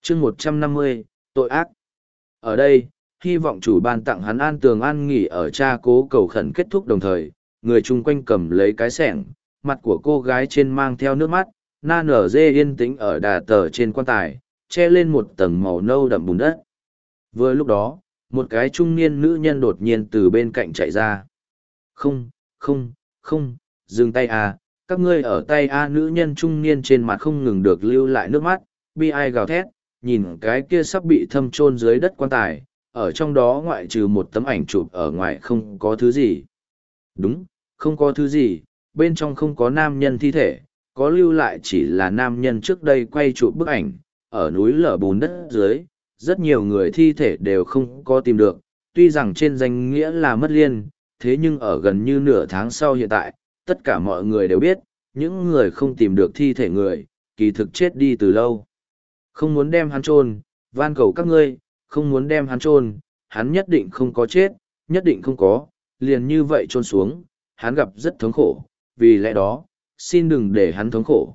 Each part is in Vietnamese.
chương 150, tội ác. Ở đây, hy vọng chủ ban tặng hắn an tường an nghỉ ở cha cố cầu khẩn kết thúc đồng thời, người chung quanh cầm lấy cái xẻng, mặt của cô gái trên mang theo nước mắt, na nở dê yên tĩnh ở đà tờ trên quan tài, che lên một tầng màu nâu đậm bùn đất. Vừa lúc đó, một cái trung niên nữ nhân đột nhiên từ bên cạnh chạy ra. Không, không, không, dừng tay à, các ngươi ở tay a. Nữ nhân trung niên trên mặt không ngừng được lưu lại nước mắt, bi ai gào thét, nhìn cái kia sắp bị thâm chôn dưới đất quan tài, ở trong đó ngoại trừ một tấm ảnh chụp ở ngoài không có thứ gì. Đúng, không có thứ gì, bên trong không có nam nhân thi thể, có lưu lại chỉ là nam nhân trước đây quay chụp bức ảnh, ở núi lở bùn đất dưới, rất nhiều người thi thể đều không có tìm được, tuy rằng trên danh nghĩa là mất liên, thế nhưng ở gần như nửa tháng sau hiện tại, tất cả mọi người đều biết, những người không tìm được thi thể người, kỳ thực chết đi từ lâu. Không muốn đem hắn chôn, van cầu các ngươi, không muốn đem hắn chôn, hắn nhất định không có chết, nhất định không có, liền như vậy chôn xuống, hắn gặp rất thống khổ, vì lẽ đó, xin đừng để hắn thống khổ,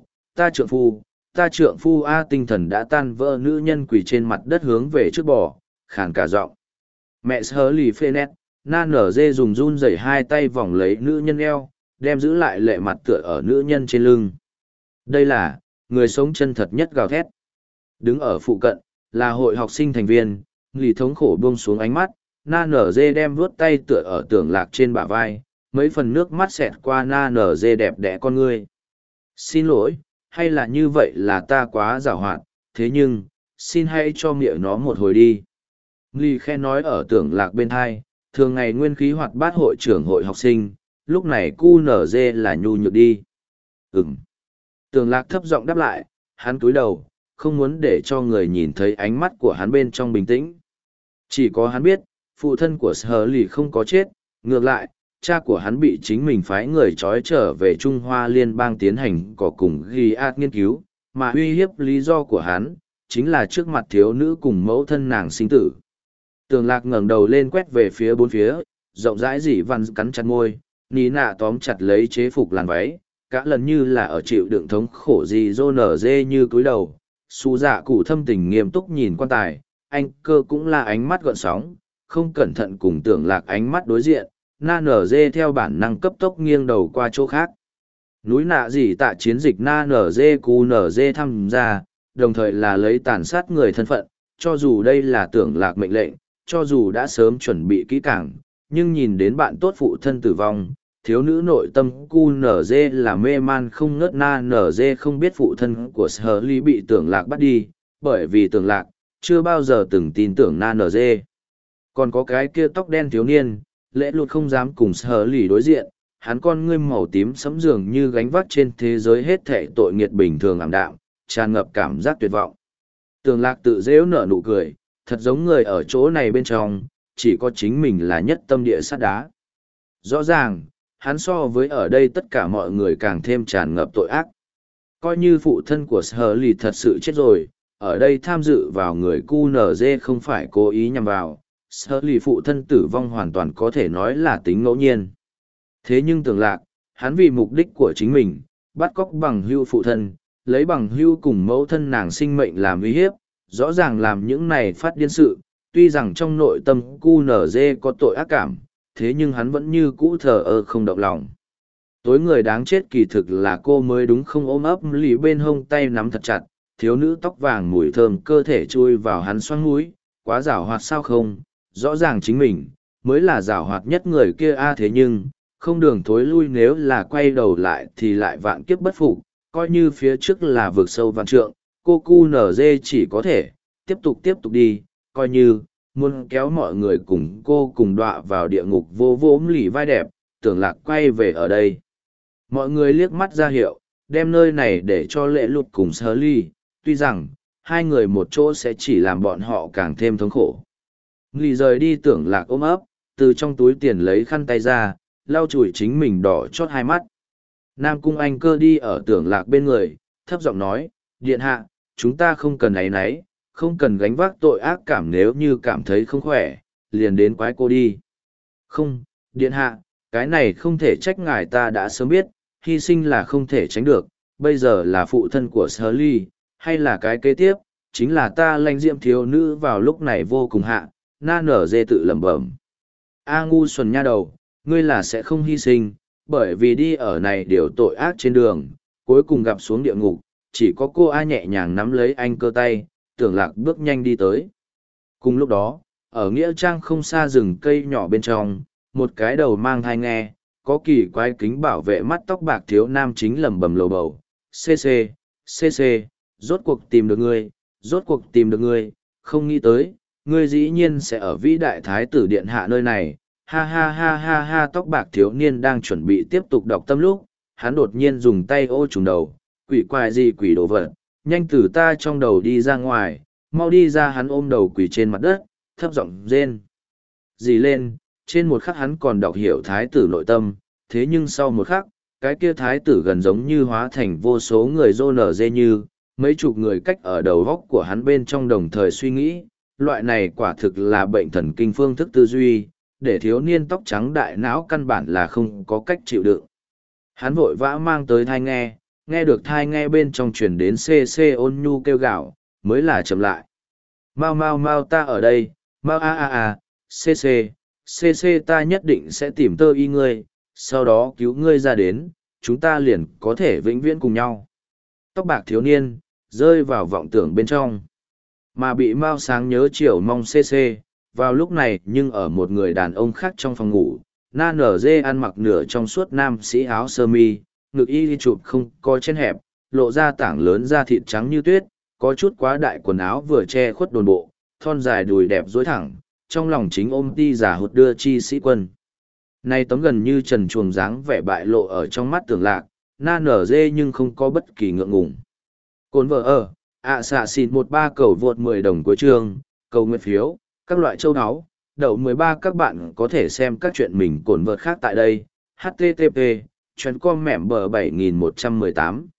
ta trượng phu a. Tinh thần đã tan vỡ, nữ nhân quỳ trên mặt đất hướng về trước bò, khàn cả giọng. Mẹ sớ lì phê nét, na nở dê dùng run rẩy hai tay vòng lấy nữ nhân eo, đem giữ lại lệ mặt tựa ở nữ nhân trên lưng. Đây là, người sống chân thật nhất gào thét. Đứng ở phụ cận, là hội học sinh thành viên, lì thống khổ buông xuống ánh mắt, na nở dê đem vuốt tay tựa ở tưởng lạc trên bả vai, mấy phần nước mắt xẹt qua na nở dê đẹp đẽ con ngươi. Xin lỗi, hay là như vậy là ta quá giảo hoạt, thế nhưng, xin hãy cho miệng nó một hồi đi. Lì khe nói ở tưởng lạc bên hai, thường ngày nguyên khí hoạt bát hội trưởng hội học sinh, lúc này cu nở dê là nhu nhược đi. Tưởng lạc thấp giọng đáp lại, hắn cúi đầu, không muốn để cho người nhìn thấy ánh mắt của hắn bên trong bình tĩnh. Chỉ có hắn biết, phụ thân của Sở Lì không có chết, ngược lại, cha của hắn bị chính mình phái người trói trở về Trung Hoa Liên bang tiến hành có cùng ghi át nghiên cứu, mà uy hiếp lý do của hắn, chính là trước mặt thiếu nữ cùng mẫu thân nàng sinh tử. Tường lạc ngẩng đầu lên quét về phía bốn phía, rộng rãi dỉ văn cắn chặt môi, ní nạ tóm chặt lấy chế phục làn váy, cả lần như là ở chịu đựng thống khổ gì dô nở dê như cúi đầu. Su dạ cụ thâm tình nghiêm túc nhìn quan tài, anh cơ cũng là ánh mắt gợn sóng, không cẩn thận cùng tưởng lạc ánh mắt đối diện, na nở dê theo bản năng cấp tốc nghiêng đầu qua chỗ khác. Núi nạ gì tạ chiến dịch na nở dê cu nở dê tham gia, đồng thời là lấy tàn sát người thân phận, cho dù đây là tưởng lạc mệnh lệnh, cho dù đã sớm chuẩn bị kỹ càng, nhưng nhìn đến bạn tốt phụ thân tử vong, thiếu nữ nội tâm cu nở dê là mê man không ngớt. Na nở dê không biết phụ thân của Sở Ly bị tưởng lạc bắt đi, bởi vì tưởng lạc chưa bao giờ từng tin tưởng na nở dê. Còn có cái kia tóc đen thiếu niên, lễ lụt không dám cùng Sở Ly đối diện, hắn con ngươi màu tím sẫm dường như gánh vác trên thế giới hết thảy tội nghiệt bình thường ảm đạm, tràn ngập cảm giác tuyệt vọng. Tưởng lạc tự dễu nở nụ cười, thật giống người ở chỗ này bên trong, chỉ có chính mình là nhất tâm địa sắt đá. Rõ ràng, hắn so với ở đây tất cả mọi người càng thêm tràn ngập tội ác. Coi như phụ thân của Sở Lì thật sự chết rồi, ở đây tham dự vào người QNZ không phải cố ý nhằm vào, Sở Lì phụ thân tử vong hoàn toàn có thể nói là tính ngẫu nhiên. Thế nhưng tưởng lạc, hắn vì mục đích của chính mình, bắt cóc bằng hưu phụ thân, lấy bằng hưu cùng mẫu thân nàng sinh mệnh làm uy hiếp, rõ ràng làm những này phát điên sự, tuy rằng trong nội tâm QNZ có tội ác cảm, thế nhưng hắn vẫn như cũ thờ ơ không động lòng. Tối người đáng chết kỳ thực là cô mới đúng, không ôm ấp lì bên hông tay nắm thật chặt, thiếu nữ tóc vàng mùi thơm cơ thể chui vào hắn xoang mũi, quá giảo hoạt sao không, rõ ràng chính mình, mới là giảo hoạt nhất người kia a. Thế nhưng, không đường thối lui, nếu là quay đầu lại thì lại vạn kiếp bất phục, coi như phía trước là vực sâu vạn trượng, cô cu nở dê chỉ có thể, tiếp tục đi, coi như, muốn kéo mọi người cùng cô cùng đọa vào địa ngục vô vô lì vai đẹp, tưởng lạc quay về ở đây. Mọi người liếc mắt ra hiệu, đem nơi này để cho lễ lụt cùng Sở Ly, tuy rằng, hai người một chỗ sẽ chỉ làm bọn họ càng thêm thống khổ. Lì rời đi tưởng lạc ôm ấp, từ trong túi tiền lấy khăn tay ra, lau chùi chính mình đỏ chót hai mắt. Nam Cung Anh Cơ đi ở tưởng lạc bên người, thấp giọng nói, điện hạ, chúng ta không cần áy náy, không cần gánh vác tội ác cảm, nếu như cảm thấy không khỏe, liền đến quái cô đi. Không, điện hạ, cái này không thể trách ngài, ta đã sớm biết, hy sinh là không thể tránh được, bây giờ là phụ thân của Sở Ly, hay là cái kế tiếp, chính là ta lãnh diễm thiếu nữ vào lúc này vô cùng hạ, na nở dê tự lẩm bẩm. A ngu xuẩn nha đầu, ngươi là sẽ không hy sinh, bởi vì đi ở này điều tội ác trên đường, cuối cùng gặp xuống địa ngục, chỉ có cô A nhẹ nhàng nắm lấy anh cơ tay, tưởng lạc bước nhanh đi tới. Cùng lúc đó, ở nghĩa trang không xa rừng cây nhỏ bên trong, một cái đầu mang thai nghe, có kỳ quái kính bảo vệ mắt tóc bạc thiếu nam chính lẩm bẩm lầu bầu. CC, rốt cuộc tìm được ngươi, rốt cuộc tìm được ngươi, không nghĩ tới, ngươi dĩ nhiên sẽ ở vĩ đại thái tử điện hạ nơi này. Ha ha ha ha ha, tóc bạc thiếu niên đang chuẩn bị tiếp tục đọc tâm lúc, hắn đột nhiên dùng tay ô trùng đầu, quỷ quái gì quỷ đồ vật, nhanh từ ta trong đầu đi ra ngoài, mau đi ra. Hắn ôm đầu quỷ trên mặt đất, thấp giọng rên dì lên. Trên một khắc hắn còn đọc hiểu thái tử nội tâm, thế nhưng sau một khắc, cái kia thái tử gần giống như hóa thành vô số người rô nở dê như, mấy chục người cách ở đầu góc của hắn bên trong đồng thời suy nghĩ, loại này quả thực là bệnh thần kinh phương thức tư duy, để thiếu niên tóc trắng đại não căn bản là không có cách chịu đựng. Hắn vội vã mang tới thai nghe, nghe được thai nghe bên trong truyền đến CC ôn nhu kêu gào, mới là chậm lại. Mau mau mau, ta ở đây, mau CC ta nhất định sẽ tìm tơ y ngươi, sau đó cứu ngươi ra đến, chúng ta liền có thể vĩnh viễn cùng nhau. Tóc bạc thiếu niên, rơi vào vọng tưởng bên trong. Mà bị Mao Sáng nhớ chiều mong CC, vào lúc này nhưng ở một người đàn ông khác trong phòng ngủ, na nở dê ăn mặc nửa trong suốt nam sĩ áo sơ mi, ngực y chụp không có trên hẹp, lộ ra tảng lớn da thịt trắng như tuyết, có chút quá đại quần áo vừa che khuất đồn bộ, thon dài đùi đẹp dối thẳng, trong lòng chính ôm ti giả hụt đưa chi sĩ quân. Này tấm gần như trần chuồng dáng vẻ bại lộ ở trong mắt tưởng lạc, na nở dê nhưng không có bất kỳ ngượng ngùng. Cồn vợ ở, xạ xịt 13 cầu vượt 10 đồng cuối chương, cầu nguyện phiếu, các loại châu áo, đậu 13 các bạn có thể xem các chuyện mình cồn vợt khác tại đây. HTTP, chuyến com mẻm bờ 7118.